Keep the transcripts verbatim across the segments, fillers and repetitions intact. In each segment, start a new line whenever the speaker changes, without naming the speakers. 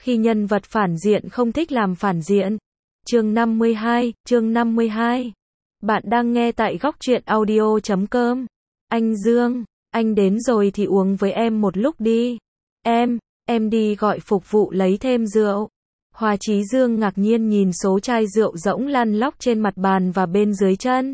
Khi nhân vật phản diện không thích làm phản diện. Chương năm mươi hai, chương năm mươi hai. Bạn đang nghe tại góc truyện audio chấm com. Anh Dương, anh đến rồi thì uống với em một lúc đi. Em, em đi gọi phục vụ lấy thêm rượu. Hoa Chí Dương ngạc nhiên nhìn số chai rượu rỗng lăn lóc trên mặt bàn và bên dưới chân.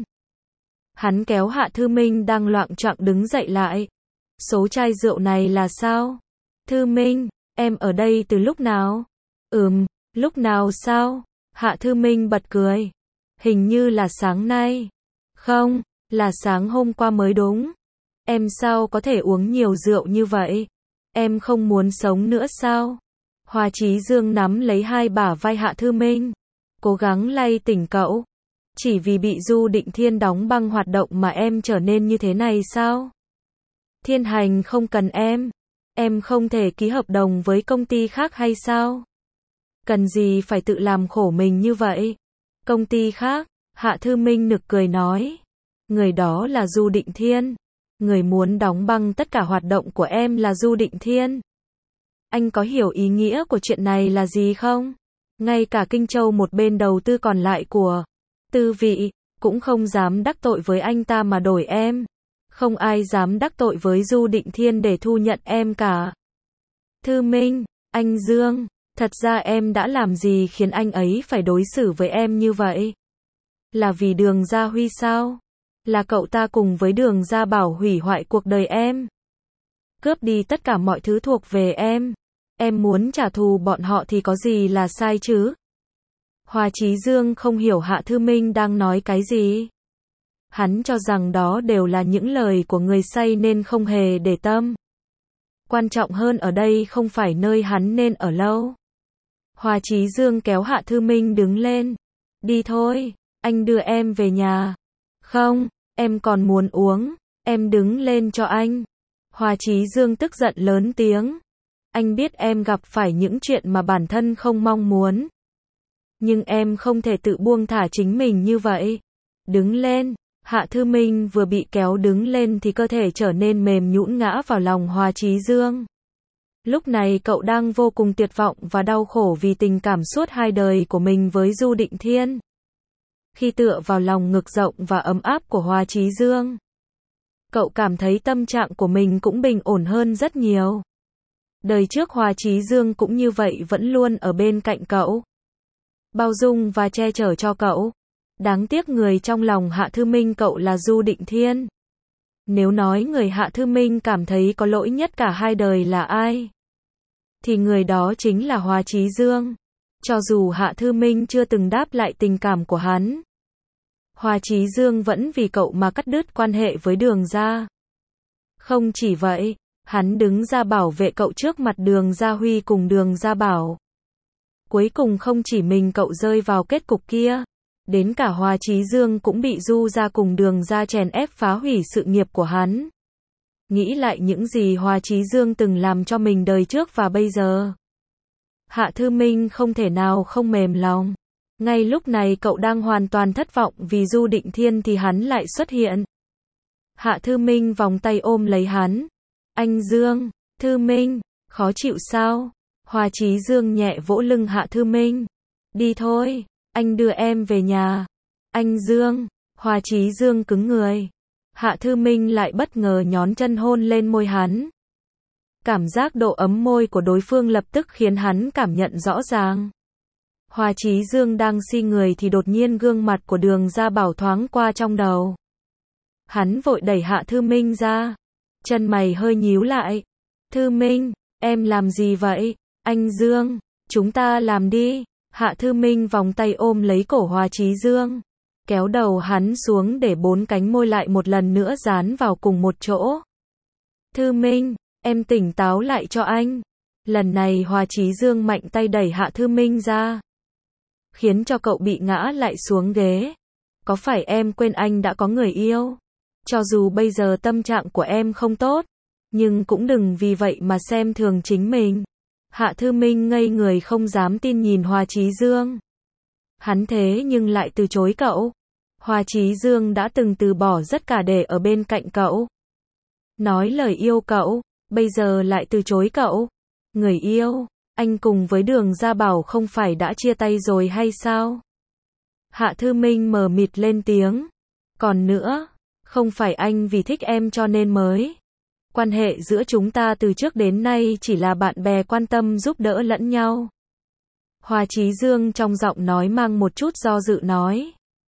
Hắn kéo Hạ Thư Minh đang loạng choạng đứng dậy lại. Số chai rượu này là sao? Thư Minh, em ở đây từ lúc nào? Ừm, lúc nào sao? Hạ Thư Minh bật cười. Hình như là sáng nay. Không, là sáng hôm qua mới đúng. Em sao có thể uống nhiều rượu như vậy? Em không muốn sống nữa sao? Hoa Chí Dương nắm lấy hai bả vai Hạ Thư Minh, cố gắng lay tỉnh cậu. Chỉ vì bị Du Định Thiên đóng băng hoạt động mà em trở nên như thế này sao? Thiên Hành không cần em. Em không thể ký hợp đồng với công ty khác hay sao? Cần gì phải tự làm khổ mình như vậy? Công ty khác? Hạ Thư Minh nực cười nói. Người đó là Du Định Thiên. Người muốn đóng băng tất cả hoạt động của em là Du Định Thiên. Anh có hiểu ý nghĩa của chuyện này là gì không? Ngay cả Kinh Châu một bên đầu tư còn lại của Tư Vị, cũng không dám đắc tội với anh ta mà đổi em. Không ai dám đắc tội với Du Định Thiên để thu nhận em cả. Thư Minh, anh Dương, thật ra em đã làm gì khiến anh ấy phải đối xử với em như vậy? Là vì Đường Gia Huy sao? Là cậu ta cùng với Đường Gia Bảo hủy hoại cuộc đời em. Cướp đi tất cả mọi thứ thuộc về em. Em muốn trả thù bọn họ thì có gì là sai chứ? Hoa Chí Dương không hiểu Hạ Thư Minh đang nói cái gì. Hắn cho rằng đó đều là những lời của người say nên không hề để tâm. Quan trọng hơn ở đây không phải nơi hắn nên ở lâu. Hoa Chí Dương kéo Hạ Thư Minh đứng lên. Đi thôi, anh đưa em về nhà. Không, em còn muốn uống, em đứng lên cho anh. Hoa Chí Dương tức giận lớn tiếng. Anh biết em gặp phải những chuyện mà bản thân không mong muốn. Nhưng em không thể tự buông thả chính mình như vậy. Đứng lên. Hạ Thư Minh vừa bị kéo đứng lên thì cơ thể trở nên mềm nhũn ngã vào lòng Hoa Chí Dương. Lúc này cậu đang vô cùng tuyệt vọng và đau khổ vì tình cảm suốt hai đời của mình với Du Định Thiên. Khi tựa vào lòng ngực rộng và ấm áp của Hoa Chí Dương, cậu cảm thấy tâm trạng của mình cũng bình ổn hơn rất nhiều. Đời trước Hoa Chí Dương cũng như vậy, vẫn luôn ở bên cạnh cậu, bao dung và che chở cho cậu. Đáng tiếc người trong lòng Hạ Thư Minh cậu là Du Định Thiên. Nếu nói người Hạ Thư Minh cảm thấy có lỗi nhất cả hai đời là ai, thì người đó chính là Hoa Chí Dương. Cho dù Hạ Thư Minh chưa từng đáp lại tình cảm của hắn, Hoa Chí Dương vẫn vì cậu mà cắt đứt quan hệ với Đường Gia. Không chỉ vậy, hắn đứng ra bảo vệ cậu trước mặt Đường Gia Huy cùng Đường Gia Bảo. Cuối cùng không chỉ mình cậu rơi vào kết cục kia, đến cả Hoa Chí Dương cũng bị Du gia cùng Đường gia chèn ép phá hủy sự nghiệp của hắn. Nghĩ lại những gì Hoa Chí Dương từng làm cho mình đời trước và bây giờ, Hạ Thư Minh không thể nào không mềm lòng. Ngay lúc này cậu đang hoàn toàn thất vọng vì Du Định Thiên thì hắn lại xuất hiện. Hạ Thư Minh vòng tay ôm lấy hắn. Anh Dương, Thư Minh, khó chịu sao? Hoa Chí Dương nhẹ vỗ lưng Hạ Thư Minh. Đi thôi, anh đưa em về nhà. Anh Dương, Hoa Chí Dương cứng người. Hạ Thư Minh lại bất ngờ nhón chân hôn lên môi hắn. Cảm giác độ ấm môi của đối phương lập tức khiến hắn cảm nhận rõ ràng. Hoa Chí Dương đang si người thì đột nhiên gương mặt của Đường Gia Bảo thoáng qua trong đầu. Hắn vội đẩy Hạ Thư Minh ra. Chân mày hơi nhíu lại. Thư Minh, em làm gì vậy? Anh Dương, chúng ta làm đi. Hạ Thư Minh vòng tay ôm lấy cổ Hoa Chí Dương, kéo đầu hắn xuống để bốn cánh môi lại một lần nữa dán vào cùng một chỗ. Thư Minh, em tỉnh táo lại cho anh. Lần này Hoa Chí Dương mạnh tay đẩy Hạ Thư Minh ra, khiến cho cậu bị ngã lại xuống ghế. Có phải em quên anh đã có người yêu? Cho dù bây giờ tâm trạng của em không tốt, nhưng cũng đừng vì vậy mà xem thường chính mình. Hạ Thư Minh ngây người không dám tin nhìn Hoa Chí Dương. Hắn thế nhưng lại từ chối cậu. Hoa Chí Dương đã từng từ bỏ tất cả để ở bên cạnh cậu, nói lời yêu cậu, bây giờ lại từ chối cậu. Người yêu, Anh cùng với Đường Gia Bảo không phải đã chia tay rồi hay sao? Hạ Thư Minh mờ mịt lên tiếng. Còn nữa, không phải anh vì thích em cho nên mới. Quan hệ giữa chúng ta từ trước đến nay chỉ là bạn bè quan tâm giúp đỡ lẫn nhau. Hoa Chí Dương trong giọng nói mang một chút do dự nói.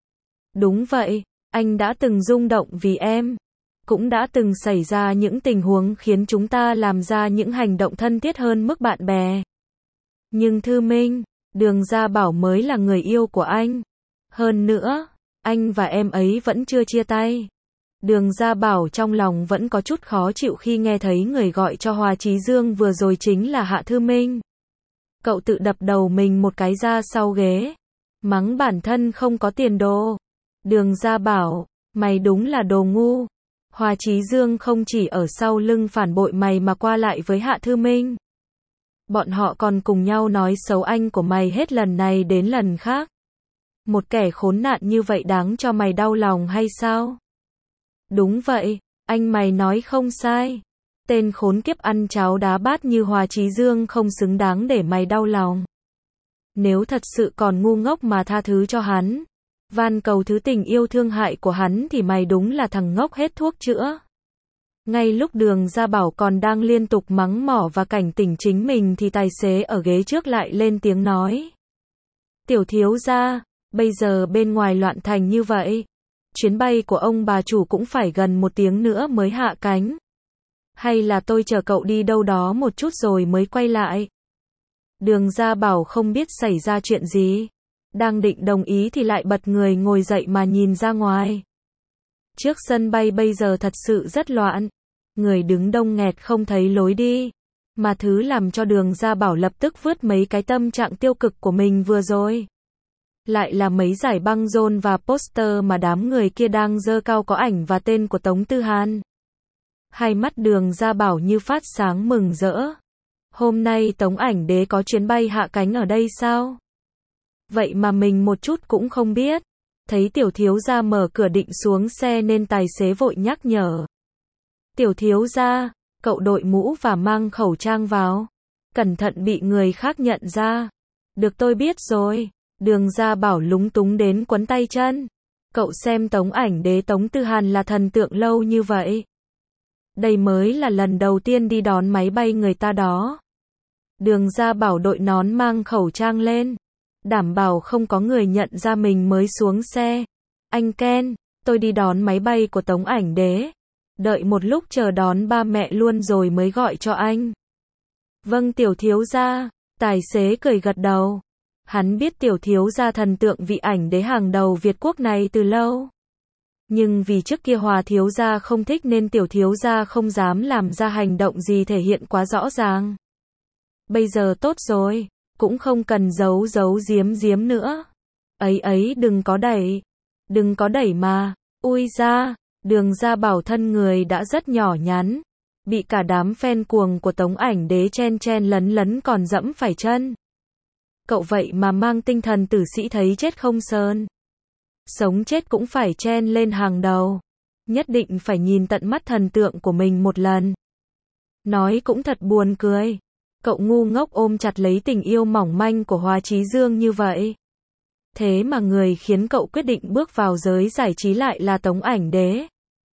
Đúng vậy, anh đã từng rung động vì em. Cũng đã từng xảy ra những tình huống khiến chúng ta làm ra những hành động thân thiết hơn mức bạn bè. Nhưng Thư Minh, Đường Gia Bảo mới là người yêu của anh. Hơn nữa, anh và em ấy vẫn chưa chia tay. Đường Gia Bảo trong lòng vẫn có chút khó chịu khi nghe thấy người gọi cho Hoa Chí Dương vừa rồi chính là Hạ Thư Minh. Cậu tự đập đầu mình một cái ra sau ghế. Mắng bản thân không có tiền đồ. Đường Gia Bảo, mày đúng là đồ ngu. Hoa Chí Dương không chỉ ở sau lưng phản bội mày mà qua lại với Hạ Thư Minh. Bọn họ còn cùng nhau nói xấu anh của mày hết lần này đến lần khác. Một kẻ khốn nạn như vậy đáng cho mày đau lòng hay sao? Đúng vậy, anh mày nói không sai. Tên khốn kiếp ăn cháo đá bát như Hoa Chí Dương không xứng đáng để mày đau lòng. Nếu thật sự còn ngu ngốc mà tha thứ cho hắn, van cầu thứ tình yêu thương hại của hắn thì mày đúng là thằng ngốc hết thuốc chữa. Ngay lúc Đường Gia Bảo còn đang liên tục mắng mỏ và cảnh tỉnh chính mình thì tài xế ở ghế trước lại lên tiếng nói. Tiểu thiếu gia, bây giờ bên ngoài loạn thành như vậy. Chuyến bay của ông bà chủ cũng phải gần một tiếng nữa mới hạ cánh. Hay là tôi chờ cậu đi đâu đó một chút rồi mới quay lại. Đường Gia Bảo không biết xảy ra chuyện gì. Đang định đồng ý thì lại bật người ngồi dậy mà nhìn ra ngoài. Trước sân bay bây giờ thật sự rất loạn. Người đứng đông nghẹt không thấy lối đi. Mà thứ làm cho Đường Gia Bảo lập tức vứt mấy cái tâm trạng tiêu cực của mình vừa rồi. Lại là mấy giải băng rôn và poster mà đám người kia đang giơ cao có ảnh và tên của Tống Tư Hàn. Hai mắt Đường Gia Bảo như phát sáng mừng rỡ. Hôm nay Tống Ảnh Đế có chuyến bay hạ cánh ở đây sao? Vậy mà mình một chút cũng không biết. Thấy tiểu thiếu gia mở cửa định xuống xe nên tài xế vội nhắc nhở. Tiểu thiếu gia, cậu đội mũ và mang khẩu trang vào. Cẩn thận bị người khác nhận ra. Được tôi biết rồi. Đường Gia Bảo lúng túng đến quấn tay chân. Cậu xem Tống Ảnh Đế Tống Tư Hàn là thần tượng lâu như vậy. Đây mới là lần đầu tiên đi đón máy bay người ta đó. Đường Gia Bảo đội nón mang khẩu trang lên. Đảm bảo không có người nhận ra mình mới xuống xe. Anh Ken, tôi đi đón máy bay của Tống Ảnh Đế. Đợi một lúc chờ đón ba mẹ luôn rồi mới gọi cho anh. Vâng tiểu thiếu gia, tài xế cười gật đầu. Hắn biết tiểu thiếu gia thần tượng vị ảnh đế hàng đầu Việt quốc này từ lâu. Nhưng vì trước kia Hòa thiếu gia không thích nên tiểu thiếu gia không dám làm ra hành động gì thể hiện quá rõ ràng. Bây giờ tốt rồi, cũng không cần giấu giấu giếm giếm nữa. Ấy ấy đừng có đẩy, đừng có đẩy mà, ui ra, Đường Gia Bảo thân người đã rất nhỏ nhắn. Bị cả đám fan cuồng của Tống Ảnh Đế chen chen lấn lấn còn dẫm phải chân. Cậu vậy mà mang tinh thần tử sĩ thấy chết không sơn. Sống chết cũng phải chen lên hàng đầu. Nhất định phải nhìn tận mắt thần tượng của mình một lần. Nói cũng thật buồn cười. Cậu ngu ngốc ôm chặt lấy tình yêu mỏng manh của Hoa Chí Dương như vậy. Thế mà người khiến cậu quyết định bước vào giới giải trí lại là Tống Ảnh Đế.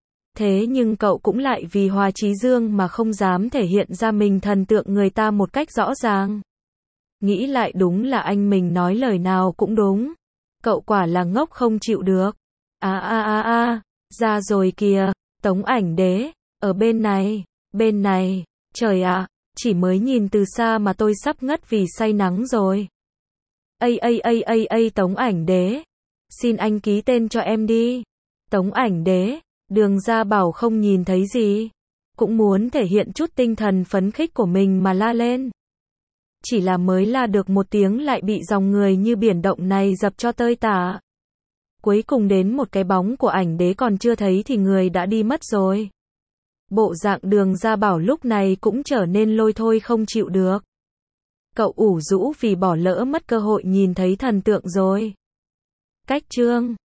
Thế nhưng cậu cũng lại vì Hoa Chí Dương mà không dám thể hiện ra mình thần tượng người ta một cách rõ ràng. Nghĩ lại đúng là anh mình nói lời nào cũng đúng. Cậu quả là ngốc không chịu được. À à à à, ra rồi kìa, Tống Ảnh Đế, ở bên này, bên này, trời ạ, chỉ mới nhìn từ xa mà tôi sắp ngất vì say nắng rồi. Ây ây ây ây ây Tống Ảnh Đế, xin anh ký tên cho em đi. Tống Ảnh Đế, Đường Gia Bảo không nhìn thấy gì, cũng muốn thể hiện chút tinh thần phấn khích của mình mà la lên. Chỉ là mới la được một tiếng lại bị dòng người như biển động này dập cho tơi tả. Cuối cùng đến một cái bóng của Ảnh Đế còn chưa thấy thì người đã đi mất rồi. Bộ dạng Đường Gia Bảo lúc này cũng trở nên lôi thôi không chịu được. Cậu ủ rũ vì bỏ lỡ mất cơ hội nhìn thấy thần tượng rồi. Cách chương